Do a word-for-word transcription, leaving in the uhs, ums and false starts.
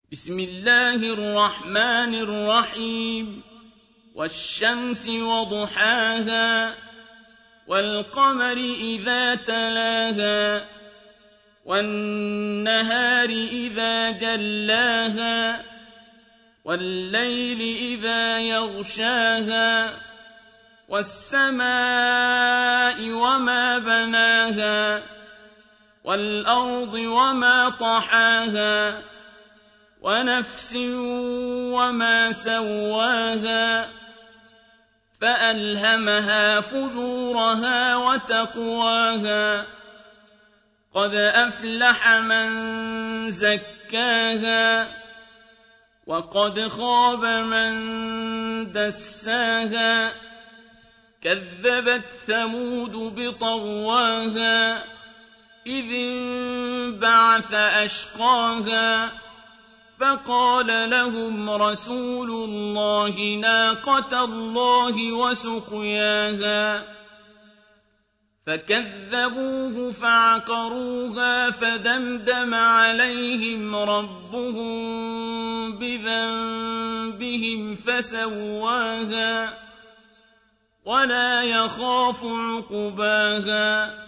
بسم الله الرحمن الرحيم والشمس وضحاها والقمر إذا تلاها والنهار إذا جلاها والليل إذا يغشاها والسماء وما بناها والأرض وما طحاها ونفس وما سواها فألهمها فجورها وتقواها قد أفلح من زكاها وقد خاب من دساها كذبت ثمود بطغواها إذ انبعث أشقاها فقال لهم رسول الله ناقة الله وسقياها فكذبوه فعقروها فدمدم عليهم ربهم بذنبهم فسواها ولا يخاف عقباها